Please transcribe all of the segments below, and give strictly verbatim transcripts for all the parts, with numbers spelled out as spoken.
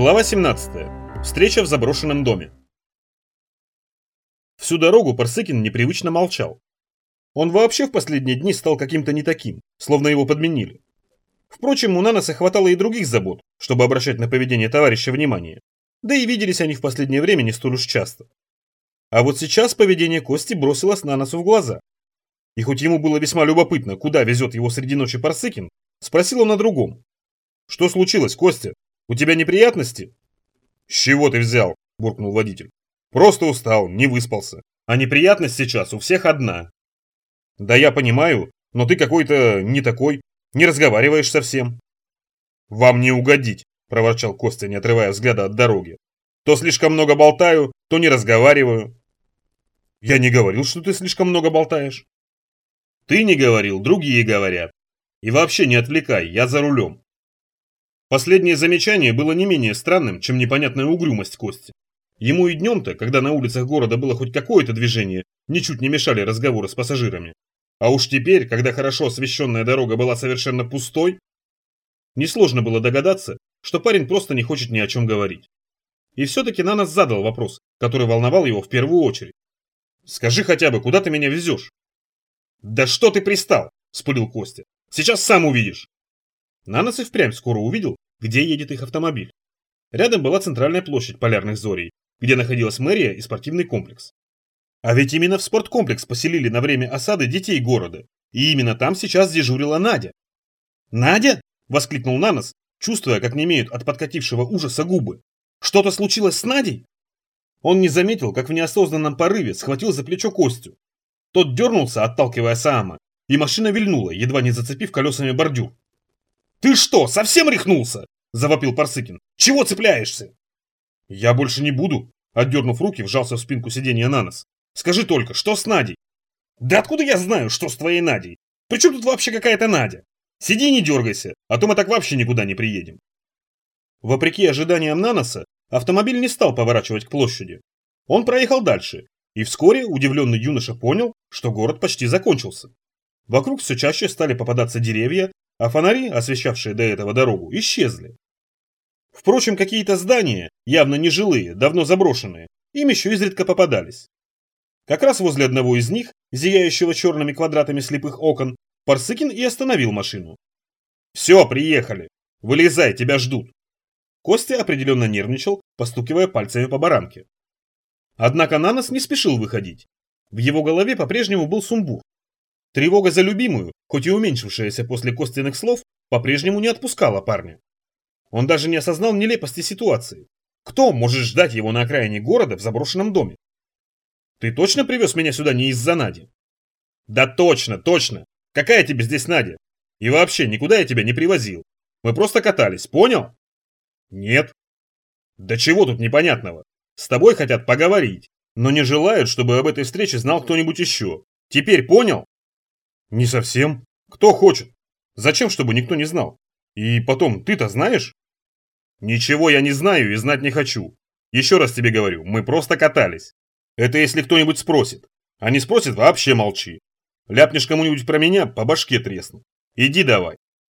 Глава семнадцатая. Встреча в заброшенном доме. Всю дорогу Парсыкин непривычно молчал. Он вообще в последние дни стал каким-то не таким, словно его подменили. Впрочем, у Наноса хватало и других забот, чтобы обращать на поведение товарища внимание, да и виделись они в последнее время не столь уж часто. А вот сейчас поведение Кости бросилось Наносу в глаза. И хоть ему было весьма любопытно, куда везет его среди ночи Парсыкин, спросил он о другом. «Что случилось, Костя? У тебя неприятности?» «С чего ты взял?» – буркнул водитель. «Просто устал, не выспался. А неприятность сейчас у всех одна». «Да я понимаю, но ты какой-то не такой, не разговариваешь совсем». «Вам не угодить», – проворчал Костя, не отрывая взгляда от дороги. «То слишком много болтаю, то не разговариваю». «Я не говорил, что ты слишком много болтаешь». «Ты не говорил, другие говорят. И вообще не отвлекай, я за рулем». Последнее замечание было не менее странным, чем непонятная угрюмость Кости. Ему и днем-то, когда на улицах города было хоть какое-то движение, ничуть не мешали разговоры с пассажирами. А уж теперь, когда хорошо освещенная дорога была совершенно пустой, несложно было догадаться, что парень просто не хочет ни о чем говорить. И все-таки Нанос задал вопрос, который волновал его в первую очередь. «Скажи хотя бы, куда ты меня везешь?» «Да что ты пристал?» – вспылил Костя. «Сейчас сам увидишь». Нанос и впрямь скоро увидел, где едет их автомобиль. Рядом была центральная площадь Полярных Зорей, где находилась мэрия и спортивный комплекс. А ведь именно в спорткомплекс поселили на время осады детей города, и именно там сейчас дежурила Надя. «Надя?» – воскликнул Нанос, чувствуя, как немеют от подкатившего ужаса губы. «Что-то случилось с Надей?» Он не заметил, как в неосознанном порыве схватил за плечо Костю. Тот дернулся, отталкивая Саама, и машина вильнула, едва не зацепив колесами бордюр. «Ты что, совсем рехнулся?» – завопил Парсыкин. «Чего цепляешься?» «Я больше не буду», – отдернув руки, вжался в спинку сиденья Нанос. «Скажи только, что с Надей?» «Да откуда я знаю, что с твоей Надей? Причем тут вообще какая-то Надя? Сиди и не дергайся, а то мы так вообще никуда не приедем». Вопреки ожиданиям Наноса, автомобиль не стал поворачивать к площади. Он проехал дальше, и вскоре удивленный юноша понял, что город почти закончился. Вокруг все чаще стали попадаться деревья, а фонари, освещавшие до этого дорогу, исчезли. Впрочем, какие-то здания, явно нежилые, давно заброшенные, им еще изредка попадались. Как раз возле одного из них, зияющего черными квадратами слепых окон, Парсыкин и остановил машину. «Все, приехали! Вылезай, тебя ждут!» Костя определенно нервничал, постукивая пальцами по баранке. Однако Нанос не спешил выходить. В его голове по-прежнему был сумбур. Тревога за любимую, хоть и уменьшившаяся после Костиных слов, по-прежнему не отпускала парня. Он даже не осознал нелепости ситуации. Кто может ждать его на окраине города в заброшенном доме? «Ты точно привез меня сюда не из-за Нади?» «Да точно, точно! Какая тебе здесь Надя? И вообще, никуда я тебя не привозил. Мы просто катались, понял?» «Нет». «Да чего тут непонятного? С тобой хотят поговорить, но не желают, чтобы об этой встрече знал кто-нибудь еще. Теперь понял?» «Не совсем. Кто хочет? Зачем, чтобы никто не знал? И потом, ты-то знаешь?» «Ничего я не знаю и знать не хочу. Еще раз тебе говорю, мы просто катались. Это если кто-нибудь спросит. А не спросит, вообще молчи. Ляпнешь кому-нибудь про меня, по башке тресну. Иди давай».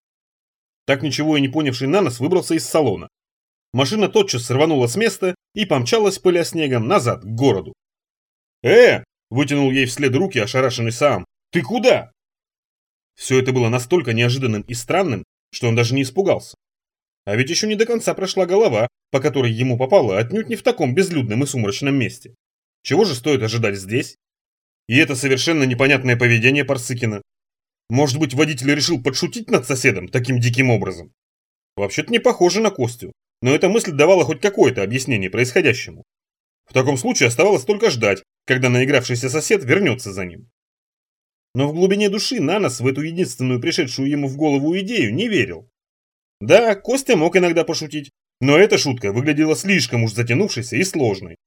Так ничего и не понявший Нанос выбрался из салона. Машина тотчас рванула с места и помчалась, пыля снегом, назад, к городу. «Э!» – вытянул ей вслед руки ошарашенный Саам. «Ты куда?» Все это было настолько неожиданным и странным, что он даже не испугался. А ведь еще не до конца прошла голова, по которой ему попало отнюдь не в таком безлюдном и сумрачном месте. Чего же стоит ожидать здесь? И это совершенно непонятное поведение Парсыкина. Может быть, водитель решил подшутить над соседом таким диким образом? Вообще-то не похоже на Костю, но эта мысль давала хоть какое-то объяснение происходящему. В таком случае оставалось только ждать, когда наигравшийся сосед вернется за ним. Но в глубине души Нанос в эту единственную пришедшую ему в голову идею не верил. Да, Костя мог иногда пошутить, но эта шутка выглядела слишком уж затянувшейся и сложной.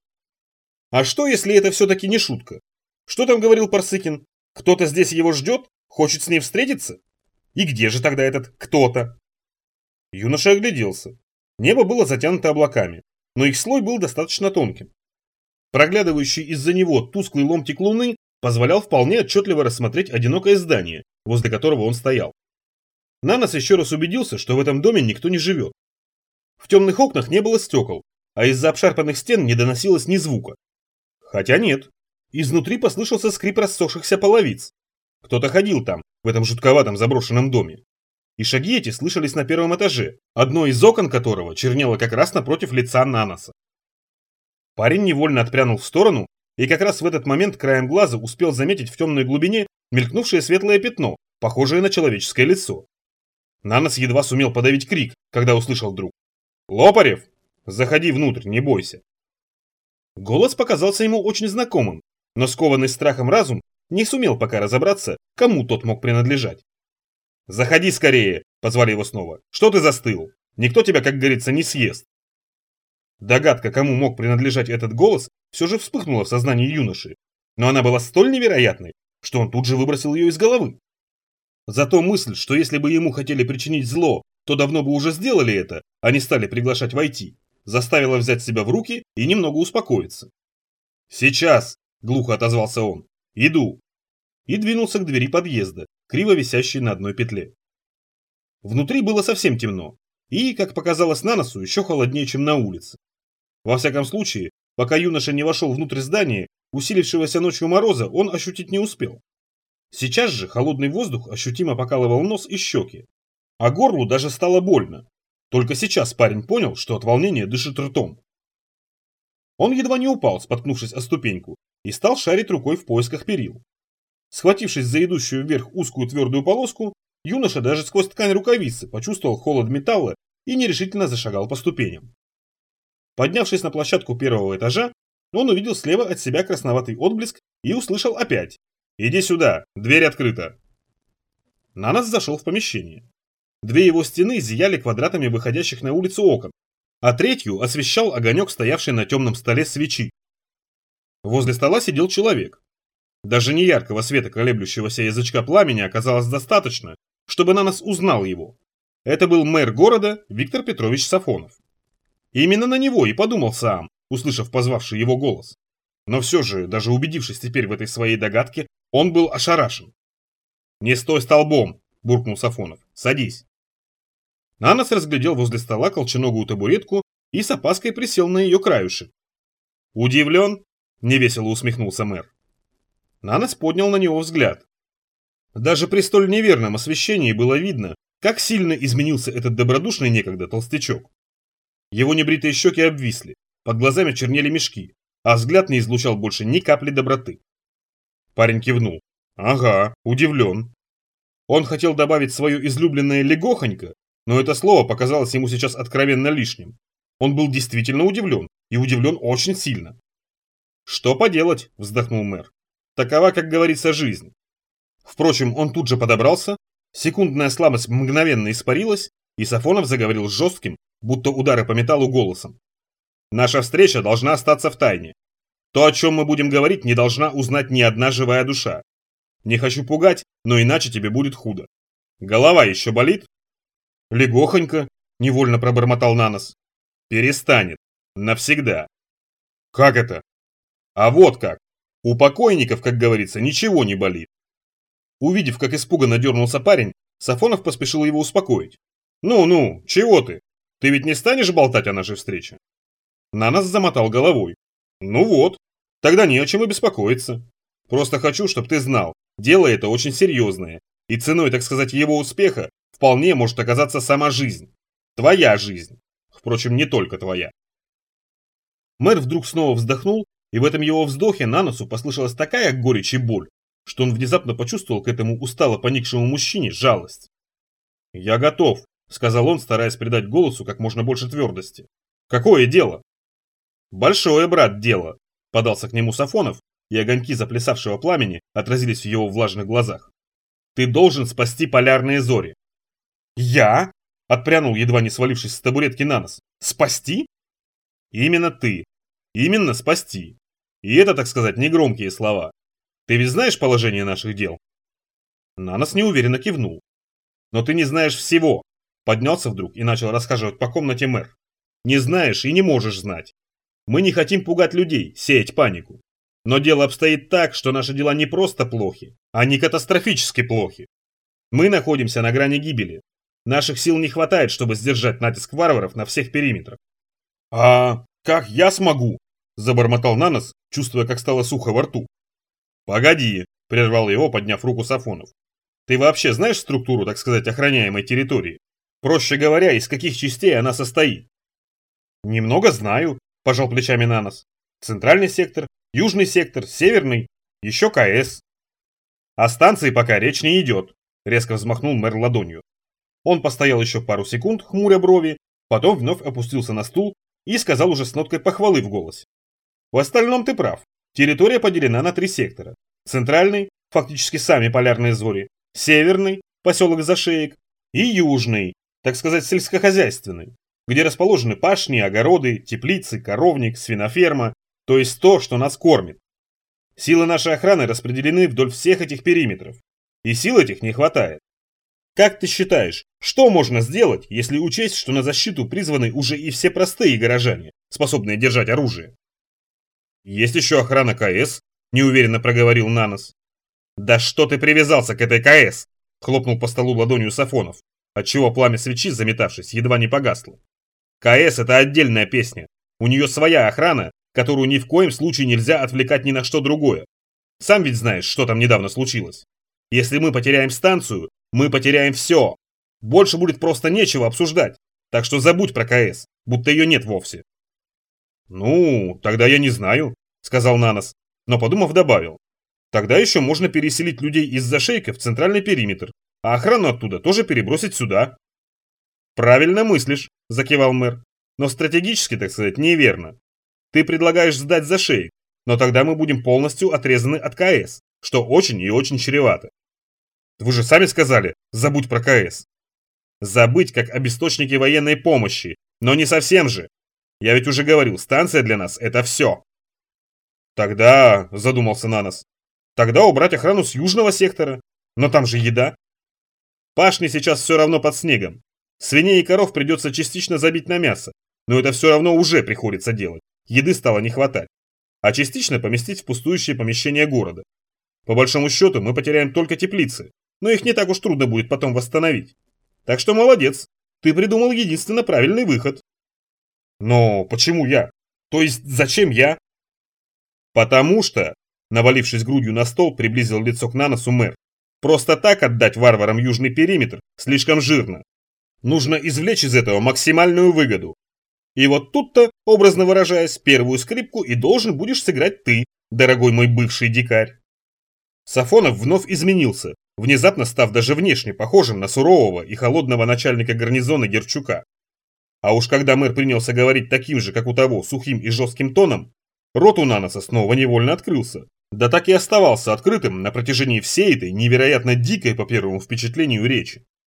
А что, если это все-таки не шутка? Что там говорил Парсыкин? Кто-то здесь его ждет? Хочет с ним встретиться? И где же тогда этот кто-то? Юноша огляделся. Небо было затянуто облаками, но их слой был достаточно тонким. Проглядывающий из-за него тусклый ломтик луны позволял вполне отчетливо рассмотреть одинокое здание, возле которого он стоял. Нанос еще раз убедился, что в этом доме никто не живет. В темных окнах не было стекол, а из-за обшарпанных стен не доносилось ни звука. Хотя нет. Изнутри послышался скрип рассохшихся половиц. Кто-то ходил там, в этом жутковатом заброшенном доме. И шаги эти слышались на первом этаже, одно из окон которого чернело как раз напротив лица Наноса. Парень невольно отпрянул в сторону, и как раз в этот момент краем глаза успел заметить в темной глубине мелькнувшее светлое пятно, похожее на человеческое лицо. Нанос едва сумел подавить крик, когда услышал вдруг: «Лопарев, заходи внутрь, не бойся». Голос показался ему очень знакомым, но скованный страхом разум не сумел пока разобраться, кому тот мог принадлежать. «Заходи скорее!» – позвали его снова. «Что ты застыл? Никто тебя, как говорится, не съест». Догадка, кому мог принадлежать этот голос, все же вспыхнула в сознании юноши, но она была столь невероятной, что он тут же выбросил ее из головы. Зато мысль, что если бы ему хотели причинить зло, то давно бы уже сделали это, а не стали приглашать войти, заставила взять себя в руки и немного успокоиться. «Сейчас!» – глухо отозвался он. «Иду!» И двинулся к двери подъезда, криво висящей на одной петле. Внутри было совсем темно, и, как показалось Наносу, еще холоднее, чем на улице. Во всяком случае, пока юноша не вошел внутрь здания, усилившегося ночью мороза он ощутить не успел. Сейчас же холодный воздух ощутимо покалывал нос и щеки, а горлу даже стало больно. Только сейчас парень понял, что от волнения дышит ртом. Он едва не упал, споткнувшись о ступеньку, и стал шарить рукой в поисках перил. Схватившись за идущую вверх узкую твердую полоску, юноша даже сквозь ткань рукавицы почувствовал холод металла и нерешительно зашагал по ступеням. Поднявшись на площадку первого этажа, он увидел слева от себя красноватый отблеск и услышал опять: «Иди сюда, дверь открыта». Нанос зашел в помещение. Две его стены зияли квадратами выходящих на улицу окон, а третью освещал огонек, стоявший на темном столе свечи. Возле стола сидел человек. Даже неяркого света колеблющегося язычка пламени оказалось достаточно, чтобы Нанос узнал его. Это был мэр города Виктор Петрович Сафонов. Именно на него и подумал Саам, услышав позвавший его голос. Но все же, даже убедившись теперь в этой своей догадке, он был ошарашен. «Не стой столбом!» – буркнул Сафонов. «Садись!» Нанос разглядел возле стола колченогую табуретку и с опаской присел на ее краюшек. «Удивлен?» – невесело усмехнулся мэр. Нанос поднял на него взгляд. Даже при столь неверном освещении было видно, как сильно изменился этот добродушный некогда толстячок. Его небритые щеки обвисли, под глазами чернели мешки, а взгляд не излучал больше ни капли доброты. Парень кивнул. «Ага, удивлен». Он хотел добавить свое излюбленное «легохонько», но это слово показалось ему сейчас откровенно лишним. Он был действительно удивлен, и удивлен очень сильно. «Что поделать?» – вздохнул мэр. «Такова, как говорится, жизнь». Впрочем, он тут же подобрался, секундная слабость мгновенно испарилась, и Сафонов заговорил жестким, будто удары по металлу голосом. «Наша встреча должна остаться в тайне. То, о чем мы будем говорить, не должна узнать ни одна живая душа. Не хочу пугать, но иначе тебе будет худо. Голова еще болит?» «Легохонько», – невольно пробормотал Нанос. «Перестанет. Навсегда». «Как это?» «А вот как. У покойников, как говорится, ничего не болит». Увидев, как испуганно дернулся парень, Сафонов поспешил его успокоить. «Ну-ну, чего ты? Ты ведь не станешь болтать о нашей встрече?» Нанос замотал головой. «Ну вот, тогда не о чем и беспокоиться. Просто хочу, чтобы ты знал, дело это очень серьезное, и ценой, так сказать, его успеха вполне может оказаться сама жизнь. Твоя жизнь. Впрочем, не только твоя». Мэр вдруг снова вздохнул, и в этом его вздохе Наносу послышалась такая горечь и боль, что он внезапно почувствовал к этому устало поникшему мужчине жалость. «Я готов», — сказал он, стараясь придать голосу как можно больше твердости. «Какое дело?» «Большое, брат, дело», — подался к нему Сафонов, и огоньки заплясавшего пламени отразились в его влажных глазах. «Ты должен спасти полярные зори». «Я?» — отпрянул, едва не свалившись с табуретки Нанос. «Спасти?» «Именно ты. Именно спасти. И это, так сказать, негромкие слова. Ты ведь знаешь положение наших дел?» Нанос неуверенно кивнул. «Но ты не знаешь всего», — поднялся вдруг и начал расхаживать по комнате мэр. «Не знаешь и не можешь знать. Мы не хотим пугать людей, сеять панику. Но дело обстоит так, что наши дела не просто плохи, они катастрофически плохи. Мы находимся на грани гибели. Наших сил не хватает, чтобы сдержать натиск варваров на всех периметрах. А как я смогу? Забормотал Нанос, чувствуя, как стало сухо во рту. Погоди, прервал его, подняв руку Сафонов. Ты вообще знаешь структуру, так сказать, охраняемой территории? Проще говоря, из каких частей она состоит? Немного знаю, пожал плечами Нанос. Центральный сектор, южный сектор, северный, еще КС. О станции пока речь не идет, резко взмахнул мэр ладонью. Он постоял еще пару секунд, хмуря брови, потом вновь опустился на стул и сказал уже с ноткой похвалы в голосе. В остальном ты прав. Территория поделена на три сектора. Центральный, фактически сами полярные зори, северный, поселок Зашеек, и южный, так сказать, сельскохозяйственный, где расположены пашни, огороды, теплицы, коровник, свиноферма, то есть то, что нас кормит. Силы нашей охраны распределены вдоль всех этих периметров, и сил этих не хватает. Как ты считаешь, что можно сделать, если учесть, что на защиту призваны уже и все простые горожане, способные держать оружие? Есть еще охрана КС, неуверенно проговорил Нанос. Да что ты привязался к этой КС? Хлопнул по столу ладонью Сафонов, отчего пламя свечи, заметавшись, едва не погасло. КС это отдельная песня. У нее своя охрана, которую ни в коем случае нельзя отвлекать ни на что другое. Сам ведь знаешь, что там недавно случилось. Если мы потеряем станцию, мы потеряем все. Больше будет просто нечего обсуждать. Так что забудь про КС, будто ее нет вовсе. Ну, тогда я не знаю, сказал Нанос, но подумав добавил. Тогда еще можно переселить людей из Зашейка в центральный периметр, а охрану оттуда тоже перебросить сюда. Правильно мыслишь, закивал мэр, но стратегически, так сказать, неверно. Ты предлагаешь сдать Зашейк, но тогда мы будем полностью отрезаны от КС, что очень и очень чревато. Вы же сами сказали, забудь про КС. Забыть как об источнике военной помощи, но не совсем же. Я ведь уже говорил, станция для нас это все. Тогда, задумался Нанос, тогда убрать охрану с южного сектора, но там же еда. Пашни сейчас все равно под снегом. Свиней и коров придется частично забить на мясо, но это все равно уже приходится делать. Еды стало не хватать. А частично поместить в пустующие помещения города. По большому счету мы потеряем только теплицы, но их не так уж трудно будет потом восстановить. Так что молодец, ты придумал единственно правильный выход. Но почему я? То есть зачем я? Потому что, навалившись грудью на стол, приблизил лицо к Наносу мэр. Просто так отдать варварам южный периметр слишком жирно. Нужно извлечь из этого максимальную выгоду. И вот тут-то, образно выражаясь, первую скрипку и должен будешь сыграть ты, дорогой мой бывший дикарь. Сафонов вновь изменился, внезапно став даже внешне похожим на сурового и холодного начальника гарнизона Герчука. А уж когда мэр принялся говорить таким же, как у того, сухим и жестким тоном, рот у Наноса снова невольно открылся. Да так и оставался открытым на протяжении всей этой невероятно дикой по первому впечатлению речи.